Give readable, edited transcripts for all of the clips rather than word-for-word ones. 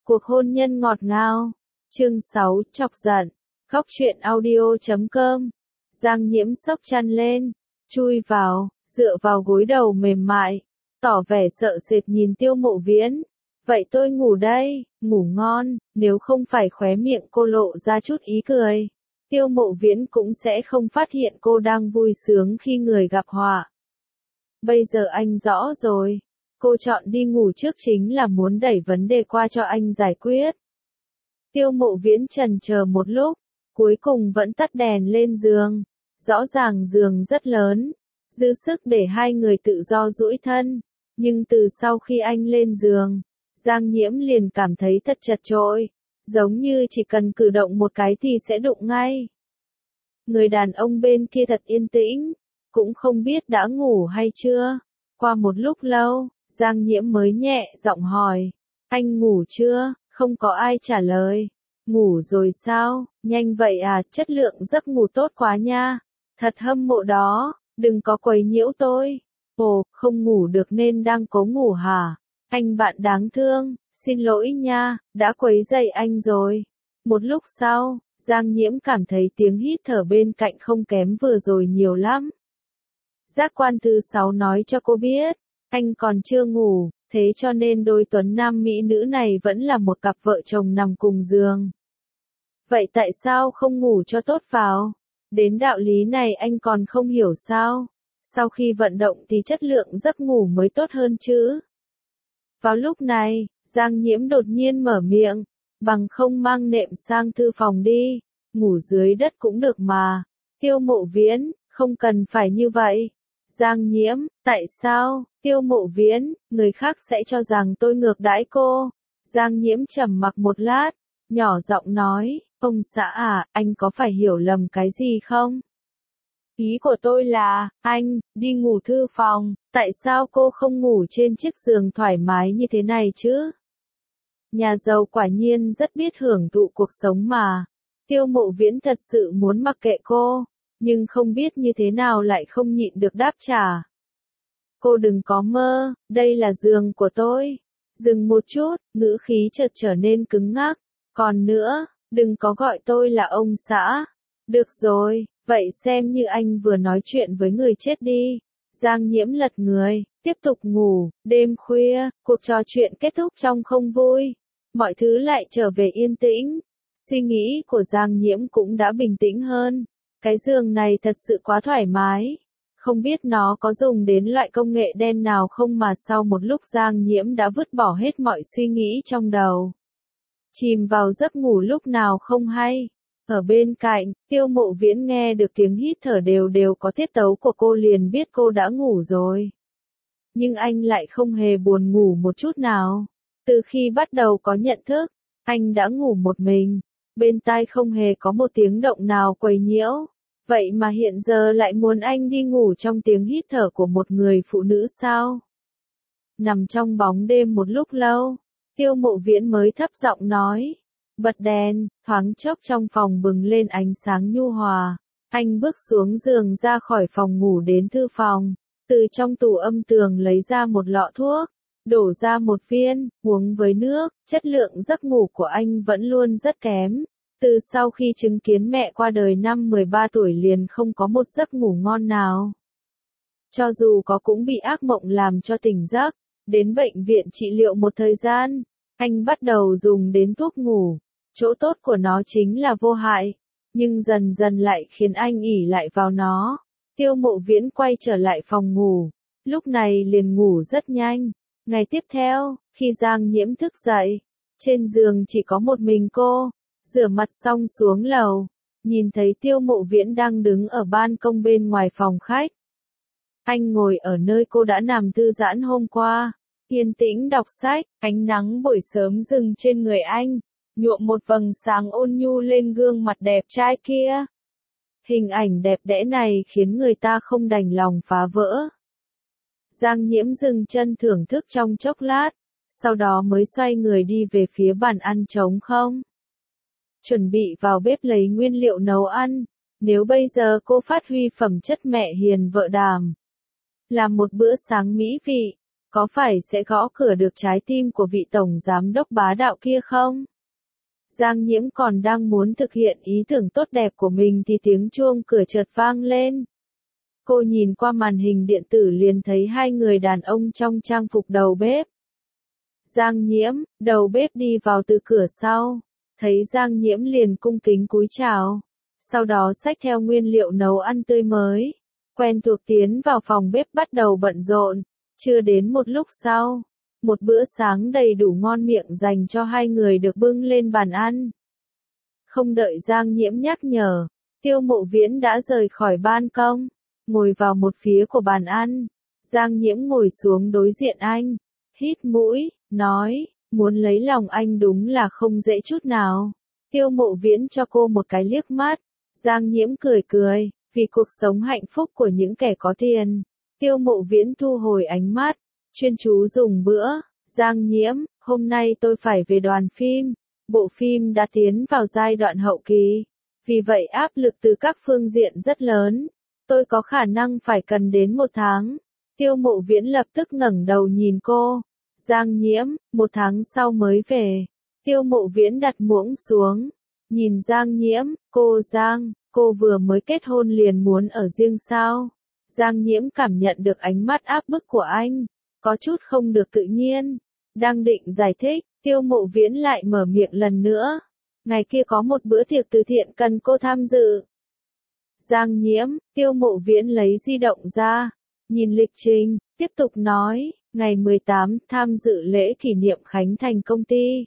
Cuộc hôn nhân ngọt ngào. Chương 6, chọc giận. Khóc chuyện audio.com. Giang Nhiễm xốc chăn lên, chui vào, dựa vào gối đầu mềm mại, tỏ vẻ sợ sệt nhìn Tiêu Mộ Viễn. Vậy tôi ngủ đây, ngủ ngon, nếu không phải khóe miệng cô lộ ra chút ý cười. Tiêu Mộ Viễn cũng sẽ không phát hiện cô đang vui sướng khi người gặp họa. Bây giờ anh rõ rồi, cô chọn đi ngủ trước chính là muốn đẩy vấn đề qua cho anh giải quyết. Tiêu Mộ Viễn chần chờ một lúc, cuối cùng vẫn tắt đèn lên giường. Rõ ràng giường rất lớn, dư sức để hai người tự do duỗi thân, nhưng từ sau khi anh lên giường, Giang Nhiễm liền cảm thấy thật chật chội, giống như chỉ cần cử động một cái thì sẽ đụng ngay. Người đàn ông bên kia thật yên tĩnh, cũng không biết đã ngủ hay chưa. Qua một lúc lâu, Giang Nhiễm mới nhẹ giọng hỏi, anh ngủ chưa? Không có ai trả lời. Ngủ rồi sao? Nhanh vậy à, chất lượng giấc ngủ tốt quá nha. Thật hâm mộ đó, đừng có quấy nhiễu tôi. Ồ, không ngủ được nên đang cố ngủ hả? Anh bạn đáng thương, xin lỗi nha, đã quấy rầy anh rồi. Một lúc sau, Giang Nhiễm cảm thấy tiếng hít thở bên cạnh không kém vừa rồi nhiều lắm. Giác quan thứ 6 nói cho cô biết, anh còn chưa ngủ, thế cho nên đôi tuấn nam mỹ nữ này vẫn là một cặp vợ chồng nằm cùng giường. Vậy tại sao không ngủ cho tốt vào? Đến đạo lý này anh còn không hiểu sao? Sau khi vận động thì chất lượng giấc ngủ mới tốt hơn chứ? Vào lúc này, Giang Nhiễm đột nhiên mở miệng, bằng không mang nệm sang thư phòng đi, ngủ dưới đất cũng được mà. Tiêu Mộ Viễn, không cần phải như vậy. Giang Nhiễm, tại sao? Tiêu Mộ Viễn, người khác sẽ cho rằng tôi ngược đãi cô. Giang Nhiễm trầm mặc một lát, nhỏ giọng nói, ông xã à, anh có phải hiểu lầm cái gì không? Ý của tôi là, anh, đi ngủ thư phòng, tại sao cô không ngủ trên chiếc giường thoải mái như thế này chứ? Nhà giàu quả nhiên rất biết hưởng thụ cuộc sống mà. Tiêu Mộ Viễn thật sự muốn mặc kệ cô, nhưng không biết như thế nào lại không nhịn được đáp trả. Cô đừng có mơ, đây là giường của tôi. Dừng một chút, ngữ khí chợt trở nên cứng ngắc. Còn nữa, đừng có gọi tôi là ông xã. Được rồi, vậy xem như anh vừa nói chuyện với người chết đi. Giang Nhiễm lật người, tiếp tục ngủ. Đêm khuya, cuộc trò chuyện kết thúc trong không vui. Mọi thứ lại trở về yên tĩnh. Suy nghĩ của Giang Nhiễm cũng đã bình tĩnh hơn. Cái giường này thật sự quá thoải mái. Không biết nó có dùng đến loại công nghệ đen nào không mà sau một lúc Giang Nhiễm đã vứt bỏ hết mọi suy nghĩ trong đầu. Chìm vào giấc ngủ lúc nào không hay. Ở bên cạnh, Tiêu Mộ Viễn nghe được tiếng hít thở đều đều có tiết tấu của cô liền biết cô đã ngủ rồi. Nhưng anh lại không hề buồn ngủ một chút nào. Từ khi bắt đầu có nhận thức, anh đã ngủ một mình. Bên tai không hề có một tiếng động nào quấy nhiễu. Vậy mà hiện giờ lại muốn anh đi ngủ trong tiếng hít thở của một người phụ nữ sao? Nằm trong bóng đêm một lúc lâu, Tiêu Mộ Viễn mới thấp giọng nói. Bật đèn, thoáng chốc trong phòng bừng lên ánh sáng nhu hòa. Anh bước xuống giường ra khỏi phòng ngủ đến thư phòng. Từ trong tủ âm tường lấy ra một lọ thuốc. Đổ ra một viên, uống với nước. Chất lượng giấc ngủ của anh vẫn luôn rất kém. Từ sau khi chứng kiến mẹ qua đời năm 13 tuổi liền không có một giấc ngủ ngon nào. Cho dù có cũng bị ác mộng làm cho tỉnh giấc. Đến bệnh viện trị liệu một thời gian, anh bắt đầu dùng đến thuốc ngủ. Chỗ tốt của nó chính là vô hại, nhưng dần dần lại khiến anh ỷ lại vào nó. Tiêu Mộ Viễn quay trở lại phòng ngủ, lúc này liền ngủ rất nhanh. Ngày tiếp theo, khi Giang Nhiễm thức dậy, trên giường chỉ có một mình cô. Rửa mặt xong xuống lầu, nhìn thấy Tiêu Mộ Viễn đang đứng ở ban công bên ngoài phòng khách. Anh ngồi ở nơi cô đã nằm thư giãn hôm qua, yên tĩnh đọc sách, ánh nắng buổi sớm dừng trên người anh, nhuộm một vầng sáng ôn nhu lên gương mặt đẹp trai kia. Hình ảnh đẹp đẽ này khiến người ta không đành lòng phá vỡ. Giang Nhiễm dừng chân thưởng thức trong chốc lát, sau đó mới xoay người đi về phía bàn ăn trống không. Chuẩn bị vào bếp lấy nguyên liệu nấu ăn, nếu bây giờ cô phát huy phẩm chất mẹ hiền vợ đảm. Làm một bữa sáng mỹ vị, có phải sẽ gõ cửa được trái tim của vị tổng giám đốc bá đạo kia không? Giang Nhiễm còn đang muốn thực hiện ý tưởng tốt đẹp của mình thì tiếng chuông cửa chợt vang lên. Cô nhìn qua màn hình điện tử liền thấy hai người đàn ông trong trang phục đầu bếp. Giang Nhiễm, đầu bếp đi vào từ cửa sau, thấy Giang Nhiễm liền cung kính cúi chào, sau đó xách theo nguyên liệu nấu ăn tươi mới, quen thuộc tiến vào phòng bếp bắt đầu bận rộn. Chưa đến một lúc sau, một bữa sáng đầy đủ ngon miệng dành cho hai người được bưng lên bàn ăn. Không đợi Giang Nhiễm nhắc nhở, Tiêu Mộ Viễn đã rời khỏi ban công, ngồi vào một phía của bàn ăn. Giang Nhiễm ngồi xuống đối diện anh, hít mũi, nói, muốn lấy lòng anh đúng là không dễ chút nào. Tiêu Mộ Viễn cho cô một cái liếc mắt, Giang Nhiễm cười cười, vì cuộc sống hạnh phúc của những kẻ có tiền. Tiêu Mộ Viễn thu hồi ánh mắt, chuyên chú dùng bữa. Giang Nhiễm, hôm nay tôi phải về đoàn phim, bộ phim đã tiến vào giai đoạn hậu kỳ, vì vậy áp lực từ các phương diện rất lớn, tôi có khả năng phải cần đến 1 tháng. Tiêu Mộ Viễn lập tức ngẩng đầu nhìn cô. Giang Nhiễm, 1 tháng sau mới về. Tiêu Mộ Viễn đặt muỗng xuống, nhìn Giang Nhiễm, cô Giang, cô vừa mới kết hôn liền muốn ở riêng sao? Giang Nhiễm cảm nhận được ánh mắt áp bức của anh, có chút không được tự nhiên. Đang định giải thích, Tiêu Mộ Viễn lại mở miệng lần nữa. Ngày kia có một bữa tiệc từ thiện cần cô tham dự. Giang Nhiễm, Tiêu Mộ Viễn lấy di động ra, nhìn lịch trình, tiếp tục nói, ngày 18 tham dự lễ kỷ niệm khánh thành công ty.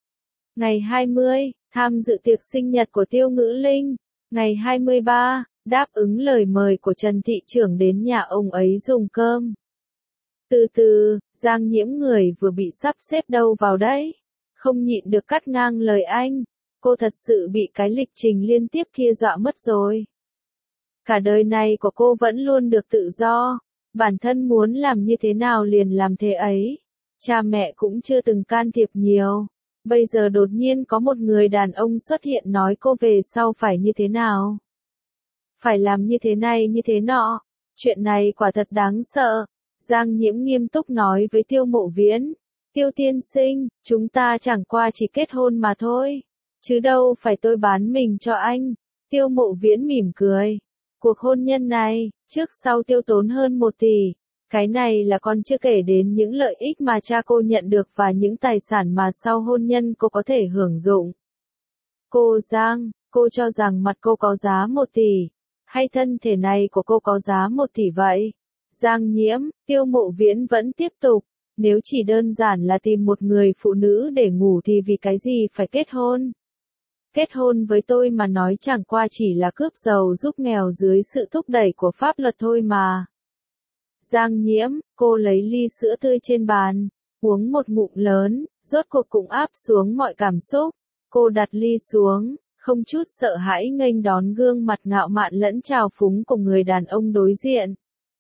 Ngày 20, tham dự tiệc sinh nhật của Tiêu Ngữ Linh. Ngày 23, đáp ứng lời mời của Trần thị trưởng đến nhà ông ấy dùng cơm. Từ từ, Giang Nhiễm người vừa bị sắp xếp đâu vào đấy. Không nhịn được cắt ngang lời anh. Cô thật sự bị cái lịch trình liên tiếp kia dọa mất rồi. Cả đời này của cô vẫn luôn được tự do. Bản thân muốn làm như thế nào liền làm thế ấy. Cha mẹ cũng chưa từng can thiệp nhiều. Bây giờ đột nhiên có một người đàn ông xuất hiện nói cô về sau phải như thế nào. Phải làm như thế này như thế nọ. Chuyện này quả thật đáng sợ. Giang Nhiễm nghiêm túc nói với Tiêu Mộ Viễn. Tiêu tiên sinh, chúng ta chẳng qua chỉ kết hôn mà thôi. Chứ đâu phải tôi bán mình cho anh. Tiêu Mộ Viễn mỉm cười. Cuộc hôn nhân này, trước sau tiêu tốn hơn 1 tỷ. Cái này là còn chưa kể đến những lợi ích mà cha cô nhận được và những tài sản mà sau hôn nhân cô có thể hưởng dụng. Cô Giang, cô cho rằng mặt cô có giá 1 tỷ, hay thân thể này của cô có giá 1 tỷ vậy? Giang Nhiễm, Tiêu Mộ Viễn vẫn tiếp tục, nếu chỉ đơn giản là tìm một người phụ nữ để ngủ thì vì cái gì phải kết hôn? Kết hôn với tôi mà nói chẳng qua chỉ là cướp giàu giúp nghèo dưới sự thúc đẩy của pháp luật thôi mà. Giang Nhiễm, cô lấy ly sữa tươi trên bàn, uống một ngụm lớn, rốt cuộc cũng áp xuống mọi cảm xúc. Cô đặt ly xuống, không chút sợ hãi nghênh đón gương mặt ngạo mạn lẫn trào phúng của người đàn ông đối diện.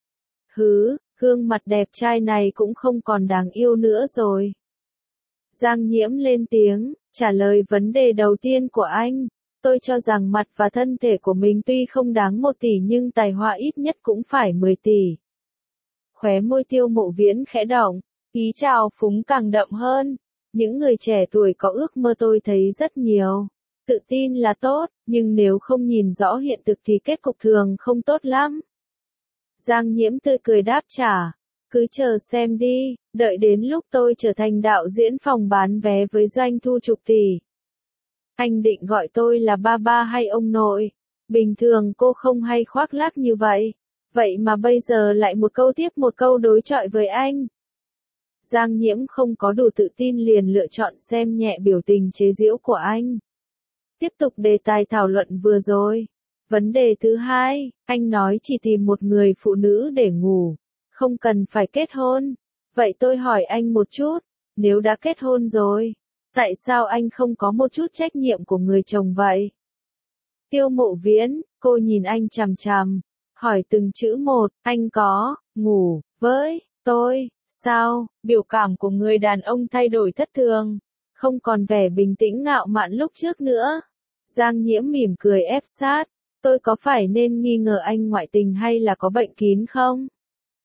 Gương mặt đẹp trai này cũng không còn đáng yêu nữa rồi. Giang Nhiễm lên tiếng, trả lời vấn đề đầu tiên của anh. Tôi cho rằng mặt và thân thể của mình tuy không đáng 1 tỷ nhưng tài hoa ít nhất cũng phải 10 tỷ. Khóe môi Tiêu Mộ Viễn khẽ động, ý trào phúng càng đậm hơn. Những người trẻ tuổi có ước mơ tôi thấy rất nhiều. Tự tin là tốt, nhưng nếu không nhìn rõ hiện thực thì kết cục thường không tốt lắm. Giang Nhiễm tươi cười đáp trả, cứ chờ xem đi, đợi đến lúc tôi trở thành đạo diễn phòng bán vé với doanh thu chục tỷ. Anh định gọi tôi là ba ba hay ông nội? Bình thường cô không hay khoác lác như vậy. Vậy mà bây giờ lại một câu tiếp một câu đối chọi với anh. Giang Nhiễm không có đủ tự tin liền lựa chọn xem nhẹ biểu tình chế giễu của anh. Tiếp tục đề tài thảo luận vừa rồi. Vấn đề thứ hai, anh nói chỉ tìm một người phụ nữ để ngủ, không cần phải kết hôn. Vậy tôi hỏi anh một chút, nếu đã kết hôn rồi, tại sao anh không có một chút trách nhiệm của người chồng vậy? Tiêu Mộ Viễn, cô nhìn anh chằm chằm, hỏi từng chữ một, anh có ngủ với tôi sao? Biểu cảm của người đàn ông thay đổi thất thường, không còn vẻ bình tĩnh ngạo mạn lúc trước nữa. Giang Nhiễm mỉm cười ép sát, tôi có phải nên nghi ngờ anh ngoại tình hay là có bệnh kín không?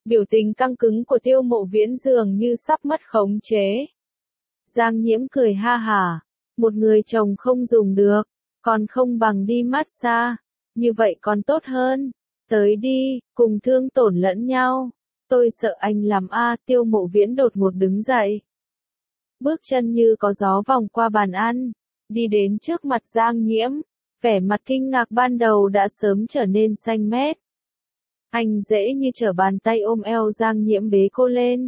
Biểu tình căng cứng của Tiêu Mộ Viễn dường như sắp mất khống chế. Giang Nhiễm cười ha hả, một người chồng không dùng được, còn không bằng đi massage, như vậy còn tốt hơn. Tới đi, cùng thương tổn lẫn nhau. Tôi sợ anh làm a. Tiêu Mộ Viễn đột ngột đứng dậy. Bước chân như có gió vòng qua bàn ăn, đi đến trước mặt Giang Nhiễm, vẻ mặt kinh ngạc ban đầu đã sớm trở nên xanh mét. Anh dễ như trở bàn tay ôm eo Giang Nhiễm bế cô lên.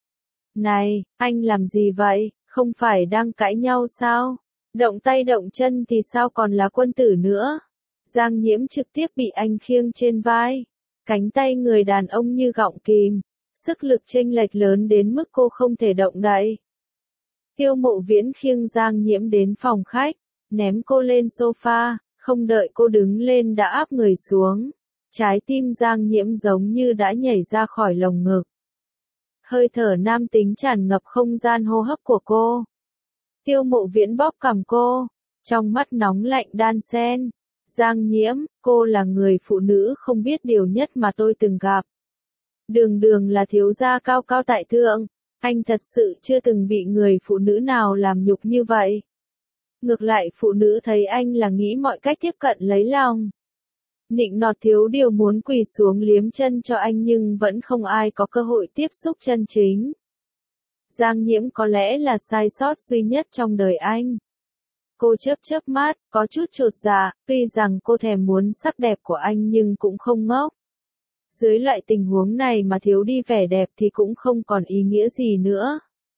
Này, anh làm gì vậy, không phải đang cãi nhau sao? Động tay động chân thì sao còn là quân tử nữa? Giang Nhiễm trực tiếp bị anh khiêng trên vai. Cánh tay người đàn ông như gọng kìm, sức lực chênh lệch lớn đến mức cô không thể động đậy. Tiêu Mộ Viễn khiêng Giang Nhiễm đến phòng khách, ném cô lên sofa, không đợi cô đứng lên đã áp người xuống. Trái tim Giang Nhiễm giống như đã nhảy ra khỏi lồng ngực. Hơi thở nam tính tràn ngập không gian hô hấp của cô. Tiêu Mộ Viễn bóp cằm cô, trong mắt nóng lạnh đan xen. Giang Nhiễm, cô là người phụ nữ không biết điều nhất mà tôi từng gặp. Đường đường là thiếu gia cao cao tại thượng, anh thật sự chưa từng bị người phụ nữ nào làm nhục như vậy. Ngược lại phụ nữ thấy anh là nghĩ mọi cách tiếp cận lấy lòng. Nịnh nọt thiếu điều muốn quỳ xuống liếm chân cho anh nhưng vẫn không ai có cơ hội tiếp xúc chân chính. Giang Nhiễm có lẽ là sai sót duy nhất trong đời anh. Cô chớp chớp mắt, có chút chột dạ, tuy rằng cô thèm muốn sắc đẹp của anh nhưng cũng không ngốc. Dưới loại tình huống này mà thiếu đi vẻ đẹp thì cũng không còn ý nghĩa gì nữa.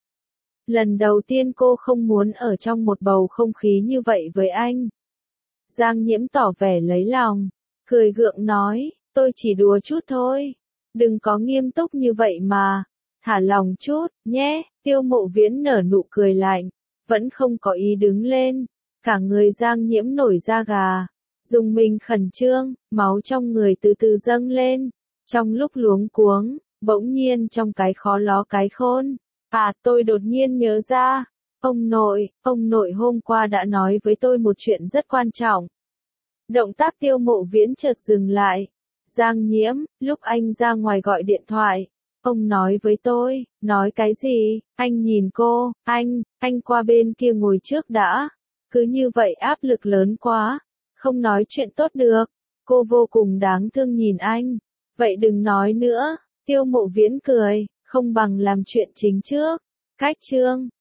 Lần đầu tiên cô không muốn ở trong một bầu không khí như vậy với anh. Giang Nhiễm tỏ vẻ lấy lòng, cười gượng nói, tôi chỉ đùa chút thôi. Đừng có nghiêm túc như vậy mà. Thả lòng chút, nhé. Tiêu Mộ Viễn nở nụ cười lạnh, vẫn không có ý đứng lên. Cả người Giang Nhiễm nổi da gà, dùng mình khẩn trương, máu trong người từ từ dâng lên. Trong lúc luống cuống, bỗng nhiên trong cái khó ló cái khôn. À, tôi đột nhiên nhớ ra, ông nội hôm qua đã nói với tôi một chuyện rất quan trọng. Động tác Tiêu Mộ Viễn chợt dừng lại. Giang Nhiễm, lúc anh ra ngoài gọi điện thoại, ông nói với tôi, nói cái gì? Anh nhìn cô, anh qua bên kia ngồi trước đã. Cứ như vậy áp lực lớn quá, không nói chuyện tốt được. Cô vô cùng đáng thương nhìn anh. Vậy đừng nói nữa. Tiêu Mộ Viễn cười, không bằng làm chuyện chính trước. Cách chương